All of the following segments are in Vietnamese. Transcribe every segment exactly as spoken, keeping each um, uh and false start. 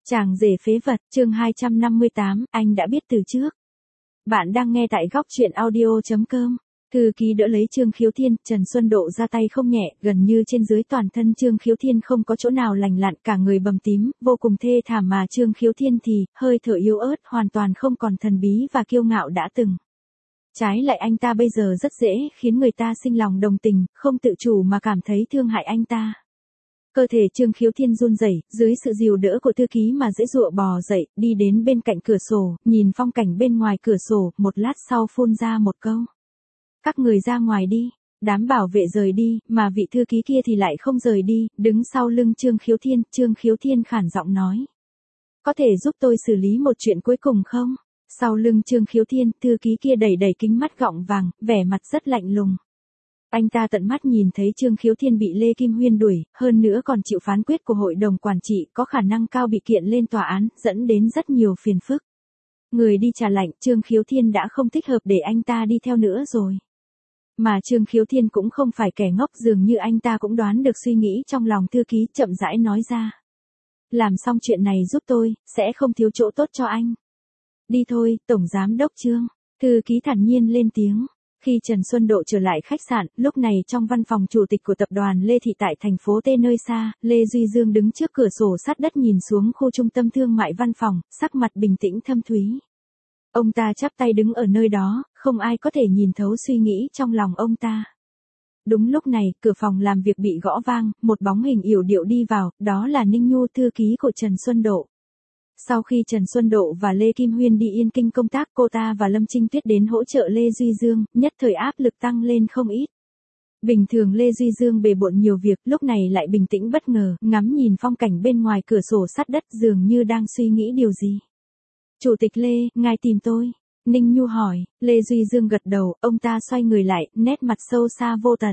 Chàng rể phế vật, chương hai trăm năm mươi tám, anh đã biết từ trước. Bạn đang nghe tại góc truyện audio chấm com. Thư ký đỡ lấy Trương Khiếu Thiên, Trần Xuân Độ ra tay không nhẹ, gần như trên dưới toàn thân Trương Khiếu Thiên không có chỗ nào lành lặn, cả người bầm tím, vô cùng thê thảm, mà Trương Khiếu Thiên thì, hơi thở yếu ớt, hoàn toàn không còn thần bí và kiêu ngạo đã từng. Trái lại anh ta bây giờ rất dễ khiến người ta sinh lòng đồng tình, không tự chủ mà cảm thấy thương hại anh ta. Cơ thể Trương Khiếu Thiên run rẩy, dưới sự dìu đỡ của thư ký mà dễ dụa bò dậy, đi đến bên cạnh cửa sổ, nhìn phong cảnh bên ngoài cửa sổ, một lát sau phun ra một câu. Các người ra ngoài đi. Đám bảo vệ rời đi, mà vị thư ký kia thì lại không rời đi, đứng sau lưng Trương Khiếu Thiên, Trương Khiếu Thiên khản giọng nói. Có thể giúp tôi xử lý một chuyện cuối cùng không? Sau lưng Trương Khiếu Thiên, thư ký kia đẩy đẩy kính mắt gọng vàng, vẻ mặt rất lạnh lùng. Anh ta tận mắt nhìn thấy Trương Khiếu Thiên bị Lê Kim Huyên đuổi, hơn nữa còn chịu phán quyết của hội đồng quản trị, có khả năng cao bị kiện lên tòa án, dẫn đến rất nhiều phiền phức. Người đi trả lạnh, Trương Khiếu Thiên đã không thích hợp để anh ta đi theo nữa rồi. Mà Trương Khiếu Thiên cũng không phải kẻ ngốc, dường như anh ta cũng đoán được suy nghĩ trong lòng thư ký, chậm rãi nói ra. Làm xong chuyện này giúp tôi, sẽ không thiếu chỗ tốt cho anh. Đi thôi, Tổng Giám đốc Trương. Thư ký thản nhiên lên tiếng. Khi Trần Xuân Độ trở lại khách sạn, lúc này trong văn phòng chủ tịch của tập đoàn Lê Thị tại thành phố T nơi xa, Lê Duy Dương đứng trước cửa sổ sát đất nhìn xuống khu trung tâm thương mại văn phòng, sắc mặt bình tĩnh thâm thúy. Ông ta chắp tay đứng ở nơi đó, không ai có thể nhìn thấu suy nghĩ trong lòng ông ta. Đúng lúc này, cửa phòng làm việc bị gõ vang, một bóng hình yểu điệu đi vào, đó là Ninh Nhu, thư ký của Trần Xuân Độ. Sau khi Trần Xuân Độ và Lê Kim Huyên đi Yên Kinh công tác, cô ta và Lâm Trinh Tuyết đến hỗ trợ Lê Duy Dương, nhất thời áp lực tăng lên không ít. Bình thường Lê Duy Dương bề bộn nhiều việc, lúc này lại bình tĩnh bất ngờ, ngắm nhìn phong cảnh bên ngoài cửa sổ sát đất, dường như đang suy nghĩ điều gì. Chủ tịch Lê, ngài tìm tôi. Ninh Nhu hỏi. Lê Duy Dương gật đầu, ông ta xoay người lại, nét mặt sâu xa vô tận.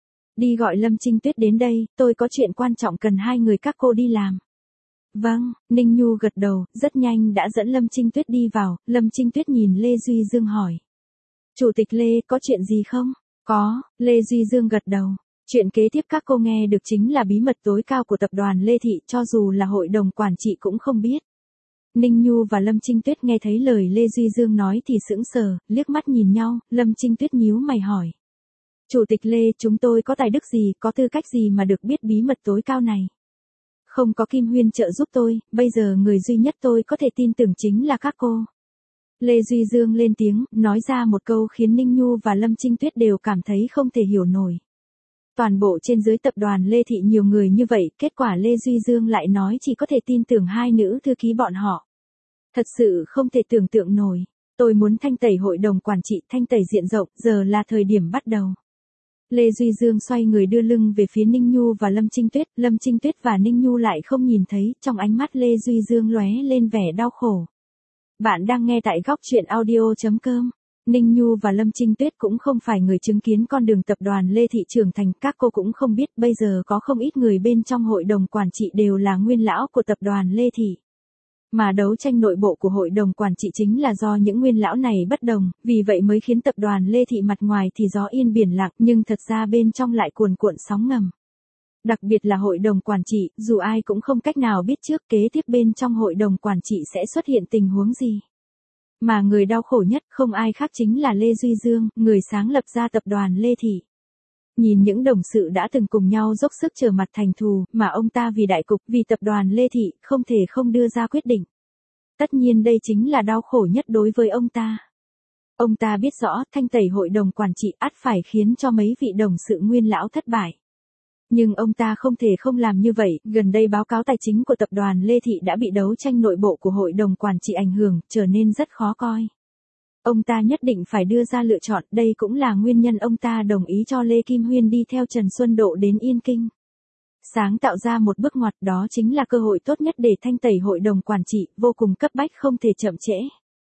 Đi gọi Lâm Trinh Tuyết đến đây, tôi có chuyện quan trọng cần hai người các cô đi làm. Vâng, Ninh Nhu gật đầu, rất nhanh đã dẫn Lâm Trinh Tuyết đi vào. Lâm Trinh Tuyết nhìn Lê Duy Dương hỏi. Chủ tịch Lê, có chuyện gì không? Có, Lê Duy Dương gật đầu. Chuyện kế tiếp các cô nghe được chính là bí mật tối cao của tập đoàn Lê Thị, cho dù là hội đồng quản trị cũng không biết. Ninh Nhu và Lâm Trinh Tuyết nghe thấy lời Lê Duy Dương nói thì sững sờ, liếc mắt nhìn nhau, Lâm Trinh Tuyết nhíu mày hỏi. Chủ tịch Lê, chúng tôi có tài đức gì, có tư cách gì mà được biết bí mật tối cao này? Không có Kim Huyên trợ giúp tôi, bây giờ người duy nhất tôi có thể tin tưởng chính là các cô. Lê Duy Dương lên tiếng, nói ra một câu khiến Ninh Nhu và Lâm Trinh Tuyết đều cảm thấy không thể hiểu nổi. Toàn bộ trên dưới tập đoàn Lê Thị nhiều người như vậy, kết quả Lê Duy Dương lại nói chỉ có thể tin tưởng hai nữ thư ký bọn họ. Thật sự không thể tưởng tượng nổi. Tôi muốn thanh tẩy hội đồng quản trị, thanh tẩy diện rộng, giờ là thời điểm bắt đầu. Lê Duy Dương xoay người đưa lưng về phía Ninh Nhu và Lâm Trinh Tuyết, Lâm Trinh Tuyết và Ninh Nhu lại không nhìn thấy, trong ánh mắt Lê Duy Dương lóe lên vẻ đau khổ. Bạn đang nghe tại góc truyện audio chấm com. Ninh Nhu và Lâm Trinh Tuyết cũng không phải người chứng kiến con đường tập đoàn Lê Thị trưởng thành, các cô cũng không biết bây giờ có không ít người bên trong hội đồng quản trị đều là nguyên lão của tập đoàn Lê Thị. Mà đấu tranh nội bộ của hội đồng quản trị chính là do những nguyên lão này bất đồng, vì vậy mới khiến tập đoàn Lê Thị mặt ngoài thì gió yên biển lặng, nhưng thật ra bên trong lại cuồn cuộn sóng ngầm. Đặc biệt là hội đồng quản trị, dù ai cũng không cách nào biết trước kế tiếp bên trong hội đồng quản trị sẽ xuất hiện tình huống gì. Mà người đau khổ nhất không ai khác chính là Lê Duy Dương, người sáng lập ra tập đoàn Lê Thị. Nhìn những đồng sự đã từng cùng nhau dốc sức trở mặt thành thù, mà ông ta vì đại cục, vì tập đoàn Lê Thị, không thể không đưa ra quyết định. Tất nhiên đây chính là đau khổ nhất đối với ông ta. Ông ta biết rõ, thanh tẩy hội đồng quản trị ắt phải khiến cho mấy vị đồng sự nguyên lão thất bại. Nhưng ông ta không thể không làm như vậy, gần đây báo cáo tài chính của tập đoàn Lê Thị đã bị đấu tranh nội bộ của hội đồng quản trị ảnh hưởng, trở nên rất khó coi. Ông ta nhất định phải đưa ra lựa chọn, đây cũng là nguyên nhân ông ta đồng ý cho Lê Kim Huyên đi theo Trần Xuân Độ đến Yên Kinh. Sáng tạo ra một bước ngoặt, đó chính là cơ hội tốt nhất để thanh tẩy hội đồng quản trị, vô cùng cấp bách không thể chậm trễ.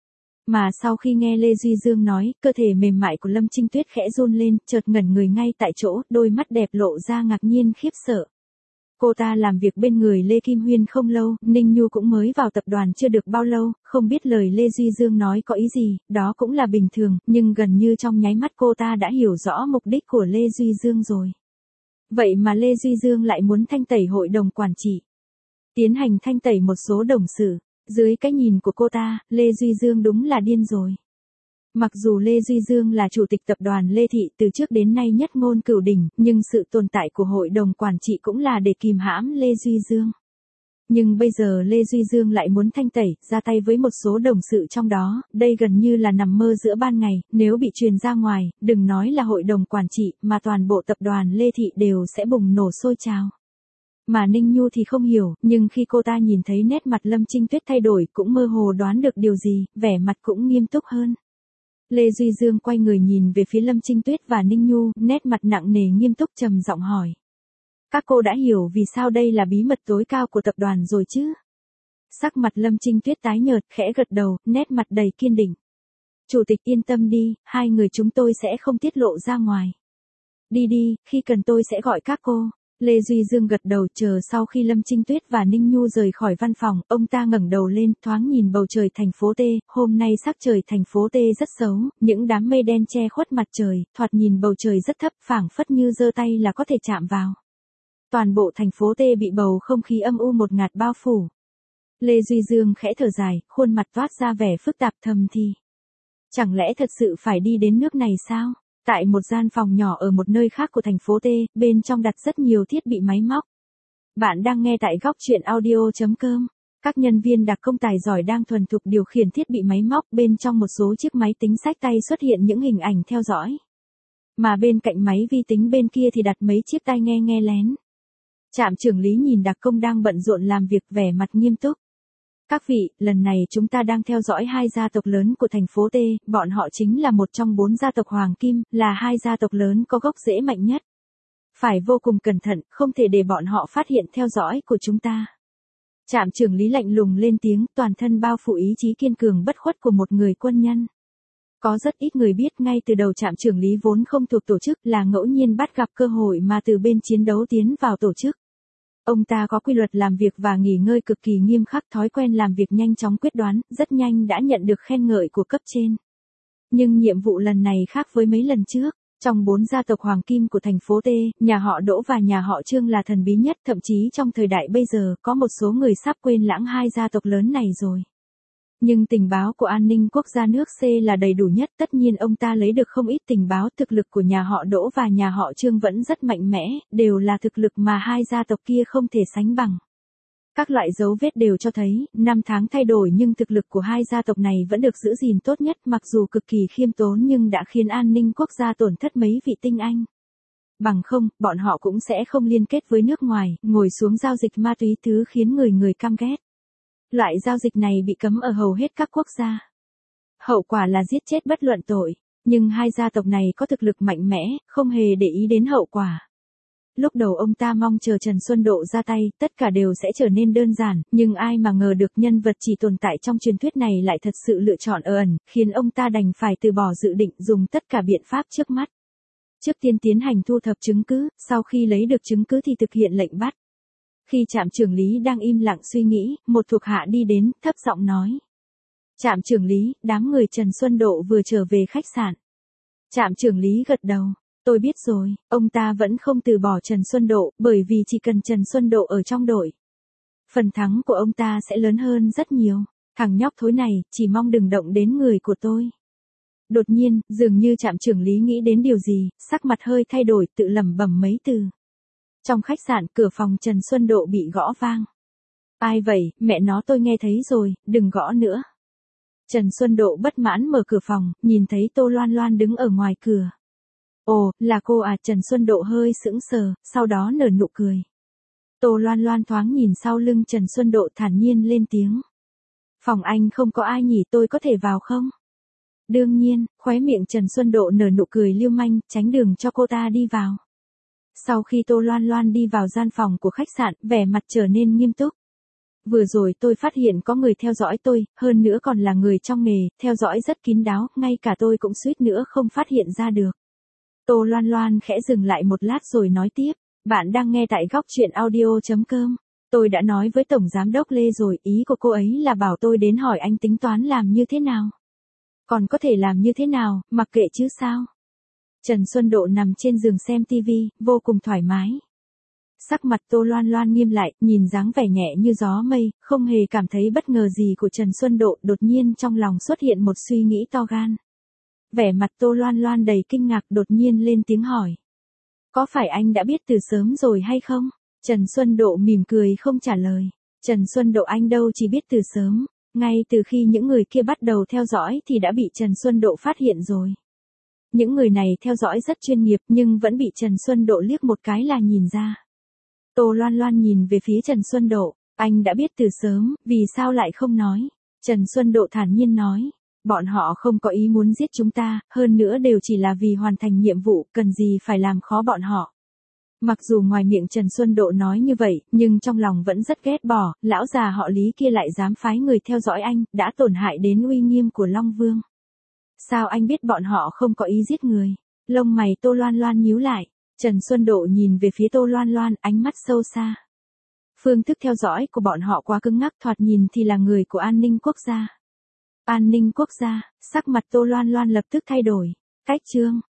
Mà sau khi nghe Lê Duy Dương nói, cơ thể mềm mại của Lâm Trinh Tuyết khẽ run lên, chợt ngẩn người ngay tại chỗ, đôi mắt đẹp lộ ra ngạc nhiên khiếp sợ. Cô ta làm việc bên người Lê Kim Huyên không lâu, Ninh Nhu cũng mới vào tập đoàn chưa được bao lâu, không biết lời Lê Duy Dương nói có ý gì, đó cũng là bình thường, nhưng gần như trong nháy mắt cô ta đã hiểu rõ mục đích của Lê Duy Dương rồi. Vậy mà Lê Duy Dương lại muốn thanh tẩy hội đồng quản trị. tiến hành thanh tẩy một số đồng sự. Dưới cái nhìn của cô ta, Lê Duy Dương đúng là điên rồi. Mặc dù Lê Duy Dương là chủ tịch tập đoàn Lê Thị từ trước đến nay nhất ngôn cửu đỉnh, nhưng sự tồn tại của hội đồng quản trị cũng là để kìm hãm Lê Duy Dương. Nhưng bây giờ Lê Duy Dương lại muốn thanh tẩy, ra tay với một số đồng sự trong đó, đây gần như là nằm mơ giữa ban ngày, nếu bị truyền ra ngoài, đừng nói là hội đồng quản trị, mà toàn bộ tập đoàn Lê Thị đều sẽ bùng nổ sôi trào. Mà Ninh Nhu thì không hiểu, nhưng khi cô ta nhìn thấy nét mặt Lâm Trinh Tuyết thay đổi cũng mơ hồ đoán được điều gì, vẻ mặt cũng nghiêm túc hơn. Lê Duy Dương quay người nhìn về phía Lâm Trinh Tuyết và Ninh Nhu, nét mặt nặng nề nghiêm túc trầm giọng hỏi. Các cô đã hiểu vì sao đây là bí mật tối cao của tập đoàn rồi chứ? Sắc mặt Lâm Trinh Tuyết tái nhợt, khẽ gật đầu, nét mặt đầy kiên định. Chủ tịch yên tâm đi, hai người chúng tôi sẽ không tiết lộ ra ngoài. Đi đi, khi cần tôi sẽ gọi các cô. Lê Duy Dương gật đầu, chờ sau khi Lâm Trinh Tuyết và Ninh Nhu rời khỏi văn phòng, ông ta ngẩng đầu lên, thoáng nhìn bầu trời thành phố T, hôm nay sắc trời thành phố T rất xấu, những đám mây đen che khuất mặt trời, thoạt nhìn bầu trời rất thấp, phảng phất như giơ tay là có thể chạm vào. Toàn bộ thành phố T bị bầu không khí âm u một ngạt bao phủ. Lê Duy Dương khẽ thở dài, khuôn mặt toát ra vẻ phức tạp thầm thì. Chẳng lẽ thật sự phải đi đến nước này sao? Tại một gian phòng nhỏ ở một nơi khác của thành phố T, bên trong đặt rất nhiều thiết bị máy móc. Bạn đang nghe tại góc truyện audio chấm com. Các nhân viên đặc công tài giỏi đang thuần thục điều khiển thiết bị máy móc, bên trong một số chiếc máy tính xách tay xuất hiện những hình ảnh theo dõi. Mà bên cạnh máy vi tính bên kia thì đặt mấy chiếc tai nghe nghe lén. Trạm trưởng lý nhìn đặc công đang bận rộn làm việc, vẻ mặt nghiêm túc. Các vị, lần này chúng ta đang theo dõi hai gia tộc lớn của thành phố T, bọn họ chính là một trong bốn gia tộc Hoàng Kim, là hai gia tộc lớn có gốc rễ mạnh nhất. Phải vô cùng cẩn thận, không thể để bọn họ phát hiện theo dõi của chúng ta. Trạm trưởng lý lạnh lùng lên tiếng, toàn thân bao phủ ý chí kiên cường bất khuất của một người quân nhân. Có rất ít người biết ngay từ đầu trạm trưởng lý vốn không thuộc tổ chức, là ngẫu nhiên bắt gặp cơ hội mà từ bên chiến đấu tiến vào tổ chức. Ông ta có quy luật làm việc và nghỉ ngơi cực kỳ nghiêm khắc, thói quen làm việc nhanh chóng quyết đoán, rất nhanh đã nhận được khen ngợi của cấp trên. Nhưng nhiệm vụ lần này khác với mấy lần trước. Trong bốn gia tộc Hoàng Kim của thành phố T, nhà họ Đỗ và nhà họ Trương là thần bí nhất, thậm chí trong thời đại bây giờ có một số người sắp quên lãng hai gia tộc lớn này rồi. Nhưng tình báo của an ninh quốc gia nước C là đầy đủ nhất, tất nhiên ông ta lấy được không ít tình báo, thực lực của nhà họ Đỗ và nhà họ Trương vẫn rất mạnh mẽ, đều là thực lực mà hai gia tộc kia không thể sánh bằng. Các loại dấu vết đều cho thấy, năm tháng thay đổi nhưng thực lực của hai gia tộc này vẫn được giữ gìn tốt nhất, mặc dù cực kỳ khiêm tốn nhưng đã khiến an ninh quốc gia tổn thất mấy vị tinh anh. Bằng không, bọn họ cũng sẽ không liên kết với nước ngoài, ngồi xuống giao dịch ma túy, thứ khiến người người căm ghét. Loại giao dịch này bị cấm ở hầu hết các quốc gia. Hậu quả là giết chết bất luận tội, nhưng hai gia tộc này có thực lực mạnh mẽ, không hề để ý đến hậu quả. Lúc đầu ông ta mong chờ Trần Xuân Độ ra tay, tất cả đều sẽ trở nên đơn giản, nhưng ai mà ngờ được nhân vật chỉ tồn tại trong truyền thuyết này lại thật sự lựa chọn ở ẩn, khiến ông ta đành phải từ bỏ dự định, dùng tất cả biện pháp trước mắt. Trước tiên tiến hành thu thập chứng cứ, sau khi lấy được chứng cứ thì thực hiện lệnh bắt. Khi trạm trưởng lý đang im lặng suy nghĩ, một thuộc hạ đi đến, thấp giọng nói. Trạm trưởng lý, đám người Trần Xuân Độ vừa trở về khách sạn. Trạm trưởng lý gật đầu. Tôi biết rồi, ông ta vẫn không từ bỏ Trần Xuân Độ, bởi vì chỉ cần Trần Xuân Độ ở trong đội, phần thắng của ông ta sẽ lớn hơn rất nhiều. Thằng nhóc thối này, chỉ mong đừng động đến người của tôi. Đột nhiên, dường như trạm trưởng lý nghĩ đến điều gì, sắc mặt hơi thay đổi, tự lẩm bẩm mấy từ. Trong khách sạn, cửa phòng Trần Xuân Độ bị gõ vang. Ai vậy, mẹ nó tôi nghe thấy rồi, đừng gõ nữa. Trần Xuân Độ bất mãn mở cửa phòng, nhìn thấy Tô Loan Loan đứng ở ngoài cửa. Ồ, là cô à? Trần Xuân Độ hơi sững sờ, sau đó nở nụ cười. Tô Loan Loan thoáng nhìn sau lưng Trần Xuân Độ, thản nhiên lên tiếng. Phòng anh không có ai nhỉ, tôi có thể vào không? Đương nhiên, khóe miệng Trần Xuân Độ nở nụ cười lưu manh, tránh đường cho cô ta đi vào. Sau khi Tô Loan Loan đi vào gian phòng của khách sạn, vẻ mặt trở nên nghiêm túc. Vừa rồi tôi phát hiện có người theo dõi tôi, hơn nữa còn là người trong nghề, theo dõi rất kín đáo, ngay cả tôi cũng suýt nữa không phát hiện ra được. Tô Loan Loan khẽ dừng lại một lát rồi nói tiếp, bạn đang nghe tại góc truyện audio chấm com. Tôi đã nói với Tổng Giám đốc Lê rồi, ý của cô ấy là bảo tôi đến hỏi anh tính toán làm như thế nào. Còn có thể làm như thế nào, mặc kệ chứ sao. Trần Xuân Độ nằm trên giường xem tivi, vô cùng thoải mái. Sắc mặt Tô Loan Loan nghiêm lại, nhìn dáng vẻ nhẹ như gió mây, không hề cảm thấy bất ngờ gì của Trần Xuân Độ, đột nhiên trong lòng xuất hiện một suy nghĩ to gan. Vẻ mặt Tô Loan Loan đầy kinh ngạc, đột nhiên lên tiếng hỏi. Có phải anh đã biết từ sớm rồi hay không? Trần Xuân Độ mỉm cười không trả lời. Trần Xuân Độ anh đâu chỉ biết từ sớm, ngay từ khi những người kia bắt đầu theo dõi thì đã bị Trần Xuân Độ phát hiện rồi. Những người này theo dõi rất chuyên nghiệp nhưng vẫn bị Trần Xuân Độ liếc một cái là nhìn ra. Tô Loan Loan nhìn về phía Trần Xuân Độ, anh đã biết từ sớm, vì sao lại không nói? Trần Xuân Độ thản nhiên nói, bọn họ không có ý muốn giết chúng ta, hơn nữa đều chỉ là vì hoàn thành nhiệm vụ, cần gì phải làm khó bọn họ. Mặc dù ngoài miệng Trần Xuân Độ nói như vậy, nhưng trong lòng vẫn rất ghét bỏ, lão già họ Lý kia lại dám phái người theo dõi anh, đã tổn hại đến uy nghiêm của Long Vương. Sao anh biết bọn họ không có ý giết người? Lông mày Tô Loan Loan nhíu lại. Trần Xuân Độ nhìn về phía Tô Loan Loan, ánh mắt sâu xa. Phương thức theo dõi của bọn họ quá cứng ngắc, thoạt nhìn thì là người của an ninh quốc gia. An ninh quốc gia, sắc mặt Tô Loan Loan lập tức thay đổi. Cách chương